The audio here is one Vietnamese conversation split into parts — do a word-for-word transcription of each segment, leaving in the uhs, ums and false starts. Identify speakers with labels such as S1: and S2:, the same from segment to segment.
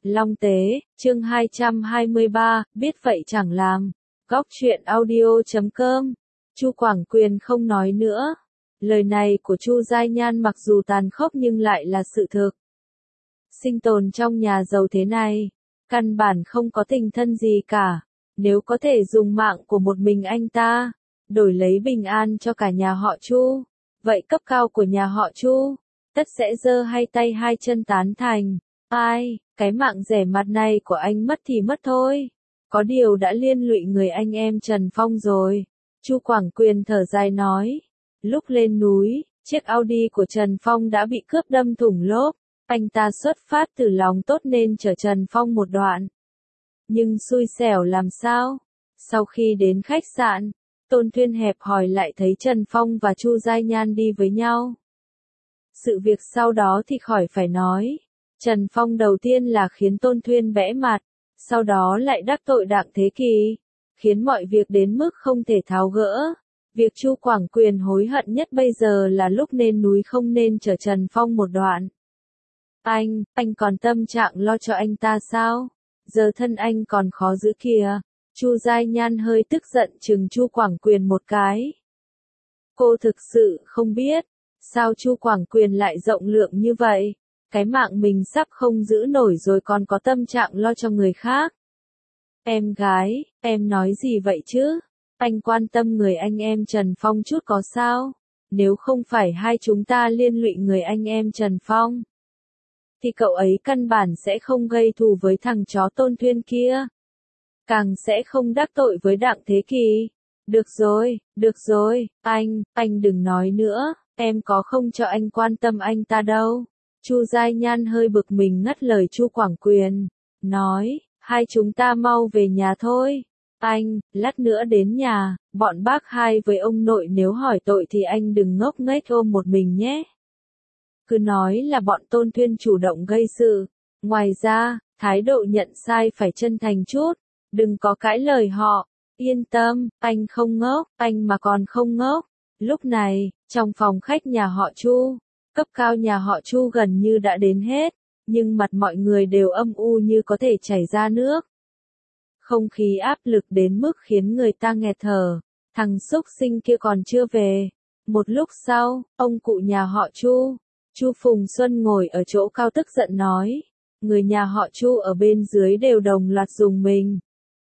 S1: Long Tế, chương hai trăm hai mươi ba, biết vậy chẳng làm. Góc truyện audio chấm com. Chu Quảng Quyền không nói nữa. Lời này của Chu Giai Nhan mặc dù tàn khốc nhưng lại là sự thực. Sinh tồn trong nhà giàu thế này, căn bản không có tình thân gì cả. Nếu có thể dùng mạng của một mình anh ta, đổi lấy bình an cho cả nhà họ Chu, vậy cấp cao của nhà họ Chu, tất sẽ giơ hai tay hai chân tán thành. Ai, cái mạng rẻ mặt này của anh mất thì mất thôi. Có điều đã liên lụy người anh em Trần Phong rồi. Chu Quảng Quyền thở dài nói. Lúc lên núi, chiếc Audi của Trần Phong đã bị cướp đâm thủng lốp. Anh ta xuất phát từ lòng tốt nên chở Trần Phong một đoạn. Nhưng xui xẻo làm sao? Sau khi đến khách sạn, Tôn Thuyên hẹp hỏi lại thấy Trần Phong và Chu Giai Nhan đi với nhau. Sự việc sau đó thì khỏi phải nói. Trần Phong đầu tiên là khiến Tôn Thuyên bẽ mặt, sau đó lại đắc tội Đặng Thế Kỳ, khiến mọi việc đến mức không thể tháo gỡ. Việc Chu Quảng Quyền hối hận nhất bây giờ là lúc lên núi không nên chở Trần Phong một đoạn. Anh, anh còn tâm trạng lo cho anh ta sao? Giờ thân anh còn khó giữ kìa. Chu Giai Nhan hơi tức giận chừng Chu Quảng Quyền một cái. Cô thực sự không biết, sao Chu Quảng Quyền lại rộng lượng như vậy? Cái mạng mình sắp không giữ nổi rồi còn có tâm trạng lo cho người khác. Em gái, em nói gì vậy chứ? Anh quan tâm người anh em Trần Phong chút có sao? Nếu không phải hai chúng ta liên lụy người anh em Trần Phong, thì cậu ấy căn bản sẽ không gây thù với thằng chó Tôn Thuyên kia. Càng sẽ không đắc tội với Đặng Thế Kỳ. Được rồi, được rồi, anh, anh đừng nói nữa, em có không cho anh quan tâm anh ta đâu. Chu Giai Nhan hơi bực mình ngắt lời Chu Quảng Quyền, nói, hai chúng ta mau về nhà thôi. Anh, lát nữa đến nhà, bọn bác hai với ông nội nếu hỏi tội thì anh đừng ngốc nghếch ôm một mình nhé. Cứ nói là bọn Tôn Thuyên chủ động gây sự. Ngoài ra, thái độ nhận sai phải chân thành chút, đừng có cãi lời họ. Yên tâm, anh không ngốc, anh mà còn không ngốc. Lúc này, trong phòng khách nhà họ Chu, cấp cao nhà họ Chu gần như đã đến hết, nhưng mặt mọi người đều âm u như có thể chảy ra nước. Không khí áp lực đến mức khiến người ta nghẹt thở. Thằng xúc sinh kia còn chưa về. Một lúc sau, ông cụ nhà họ Chu, Chu Phùng Xuân ngồi ở chỗ cao tức giận nói, người nhà họ Chu ở bên dưới đều đồng loạt dùng mình.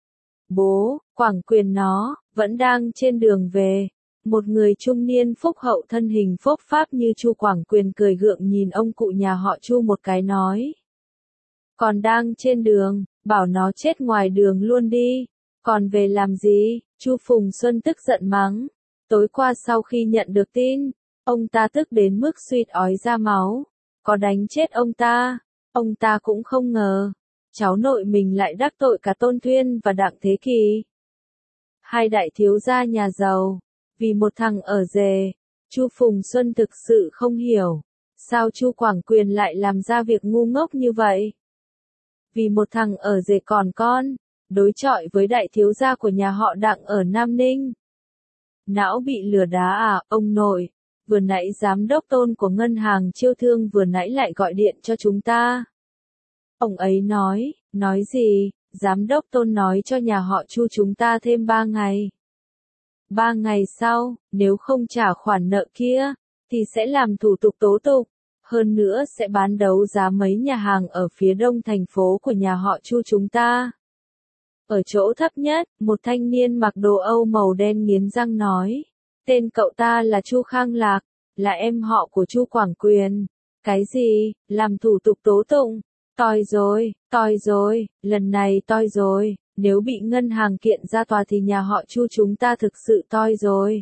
S1: Bố, Quảng Quyền nó, vẫn đang trên đường về. Một người trung niên phúc hậu thân hình phốc pháp như Chu Quảng Quyền cười gượng nhìn ông cụ nhà họ Chu một cái nói. Còn đang trên đường, bảo nó chết ngoài đường luôn đi. Còn về làm gì? Chu Phùng Xuân tức giận mắng. Tối qua sau khi nhận được tin, ông ta tức đến mức suýt ói ra máu. Có đánh chết ông ta, ông ta cũng không ngờ. Cháu nội mình lại đắc tội cả Tôn Thuyên và Đặng Thế Kỳ. Hai đại thiếu gia nhà giàu. Vì một thằng ở rể, Chu Phùng Xuân thực sự không hiểu, sao Chu Quảng Quyền lại làm ra việc ngu ngốc như vậy. Vì một thằng ở rể còn con, đối chọi với đại thiếu gia của nhà họ Đặng ở Nam Ninh. Não bị lừa đá à, ông nội, vừa nãy giám đốc Tôn của ngân hàng Chiêu Thương vừa nãy lại gọi điện cho chúng ta. Ông ấy nói, nói gì, giám đốc Tôn nói cho nhà họ Chu chúng ta thêm ba ngày. Ba ngày sau, nếu không trả khoản nợ kia, thì sẽ làm thủ tục tố tụng. Hơn nữa sẽ bán đấu giá mấy nhà hàng ở phía đông thành phố của nhà họ Chu chúng ta. Ở chỗ thấp nhất, một thanh niên mặc đồ Âu màu đen nghiến răng nói. Tên cậu ta là Chu Khang Lạc, là em họ của Chu Quảng Quyền. Cái gì, làm thủ tục tố tụng? Toi rồi, toi rồi, lần này toi rồi. Nếu bị ngân hàng kiện ra tòa thì nhà họ Chu chúng ta thực sự toi rồi.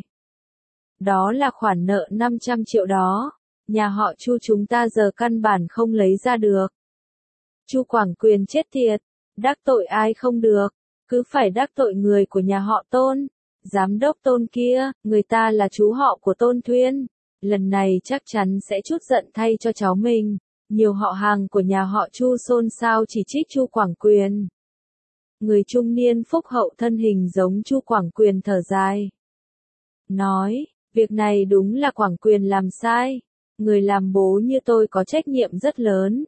S1: Đó là khoản nợ năm trăm triệu đó. Nhà họ Chu chúng ta giờ căn bản không lấy ra được. Chu Quảng Quyền chết thiệt. Đắc tội ai không được. Cứ phải đắc tội người của nhà họ Tôn. Giám đốc Tôn kia, người ta là chú họ của Tôn Thuyên. Lần này chắc chắn sẽ trút giận thay cho cháu mình. Nhiều họ hàng của nhà họ Chu xôn xao chỉ trích Chu Quảng Quyền. Người trung niên phúc hậu thân hình giống Chu Quảng Quyền thở dài. Nói, việc này đúng là Quảng Quyền làm sai. Người làm bố như tôi có trách nhiệm rất lớn.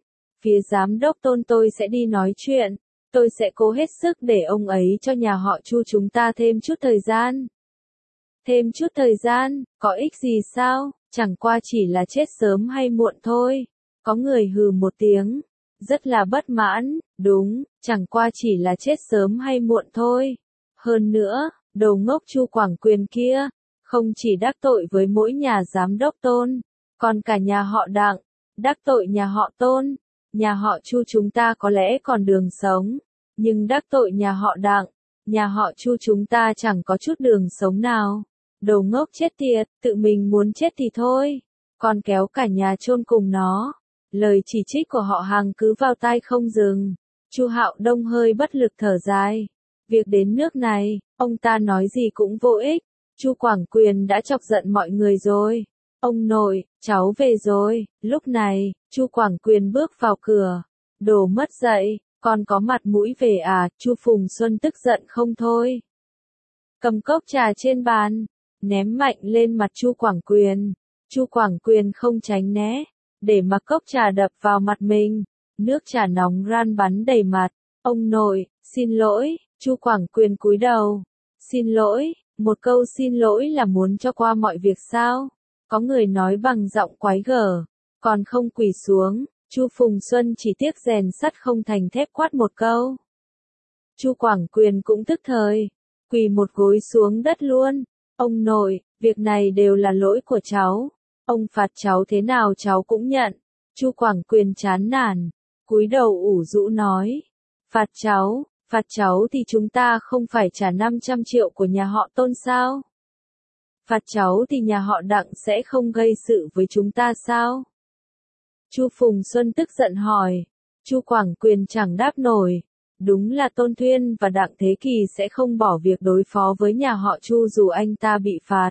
S1: phía giám đốc Tôn tôi sẽ đi nói chuyện, tôi sẽ cố hết sức để ông ấy cho nhà họ Chu chúng ta thêm chút thời gian. Thêm chút thời gian, có ích gì sao, chẳng qua chỉ là chết sớm hay muộn thôi. Có người hừ một tiếng, rất là bất mãn, đúng, chẳng qua chỉ là chết sớm hay muộn thôi. Hơn nữa, đồ ngốc Chu Quảng Quyền kia, không chỉ đắc tội với mỗi nhà giám đốc Tôn, còn cả nhà họ Đặng, đắc tội nhà họ Tôn, nhà họ Chu chúng ta có lẽ còn đường sống, nhưng đắc tội nhà họ Đặng, nhà họ Chu chúng ta chẳng có chút đường sống nào. Đồ ngốc chết tiệt, tự mình muốn chết thì thôi, còn kéo cả nhà chôn cùng nó. Lời chỉ trích của họ Hàng cứ vào tai không dừng. Chu Hạo Đông hơi bất lực thở dài. Việc đến nước này, ông ta nói gì cũng vô ích. Chu Quảng Quyền đã chọc giận mọi người rồi. Ông nội, cháu về rồi. Lúc này, Chu Quảng Quyền bước vào cửa. Đồ mất dạy, con có mặt mũi về à? Chu Phùng Xuân tức giận không thôi. Cầm cốc trà trên bàn, ném mạnh lên mặt Chu Quảng Quyền. Chu Quảng Quyền không tránh né, để mặc cốc trà đập vào mặt mình. Nước trà nóng ran bắn đầy mặt. Ông nội, xin lỗi. Chu Quảng Quyền cúi đầu. Xin lỗi, một câu xin lỗi là muốn cho qua mọi việc sao? Có người nói bằng giọng quái gở, còn không quỳ xuống. Chu Phùng Xuân chỉ tiếc rèn sắt không thành thép quát một câu. Chu Quảng Quyền cũng tức thời, quỳ một gối xuống đất luôn. Ông nội, việc này đều là lỗi của cháu. Ông phạt cháu thế nào cháu cũng nhận. Chu Quảng Quyền chán nản, cúi đầu ủ rũ nói. Phạt cháu, phạt cháu thì chúng ta không phải trả năm trăm triệu của nhà họ Tôn sao? Phạt cháu thì nhà họ Đặng sẽ không gây sự với chúng ta sao? Chu Phùng Xuân tức giận hỏi. Chu Quảng Quyền chẳng đáp nổi. Đúng là Tôn Thuyên và Đặng Thế Kỳ sẽ không bỏ việc đối phó với nhà họ Chu dù anh ta bị phạt.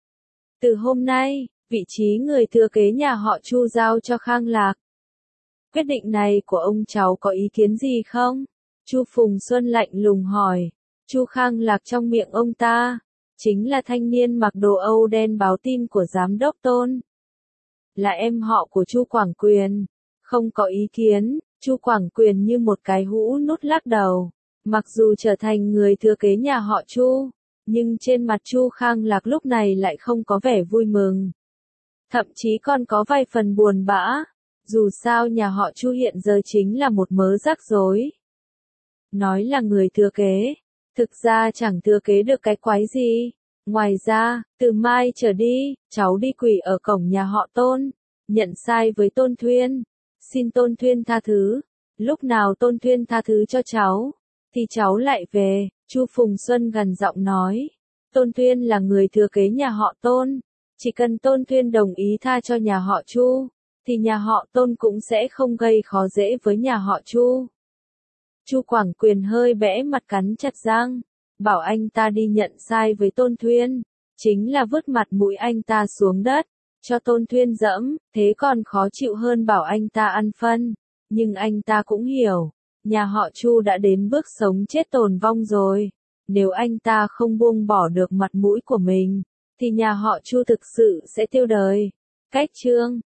S1: Từ hôm nay, vị trí người thừa kế nhà họ Chu giao cho Khang Lạc. Quyết định này của ông cháu có ý kiến gì không? Chu Phùng Xuân lạnh lùng hỏi. Chu Khang Lạc trong miệng ông ta, chính là thanh niên mặc đồ Âu đen báo tin của giám đốc Tôn. Là em họ của Chu Quảng Quyền. Không có ý kiến. Chu Quảng Quyền như một cái hũ nút lắc đầu. Mặc dù trở thành người thừa kế nhà họ Chu, nhưng trên mặt Chu Khang Lạc lúc này lại không có vẻ vui mừng. Thậm chí còn có vài phần buồn bã. Dù sao nhà họ Chu hiện giờ chính là một mớ rắc rối. Nói là người thừa kế, thực ra chẳng thừa kế được cái quái gì. Ngoài ra, từ mai trở đi, cháu đi quỳ ở cổng nhà họ Tôn, nhận sai với Tôn Thuyên. Xin Tôn Thuyên tha thứ. Lúc nào Tôn Thuyên tha thứ cho cháu, thì cháu lại về. Chu Phùng Xuân gần giọng nói. Tôn Thuyên là người thừa kế nhà họ Tôn. Chỉ cần Tôn Thuyên đồng ý tha cho nhà họ Chu, thì nhà họ Tôn cũng sẽ không gây khó dễ với nhà họ Chu. Chu Quảng Quyền hơi bẽ mặt cắn chặt răng. Bảo anh ta đi nhận sai với Tôn Thuyên, chính là vứt mặt mũi anh ta xuống đất, cho Tôn Thuyên dẫm, thế còn khó chịu hơn bảo anh ta ăn phân. Nhưng anh ta cũng hiểu, nhà họ Chu đã đến bước sống chết tồn vong rồi. Nếu anh ta không buông bỏ được mặt mũi của mình, thì nhà họ Chu thực sự sẽ tiêu đời. Cách chương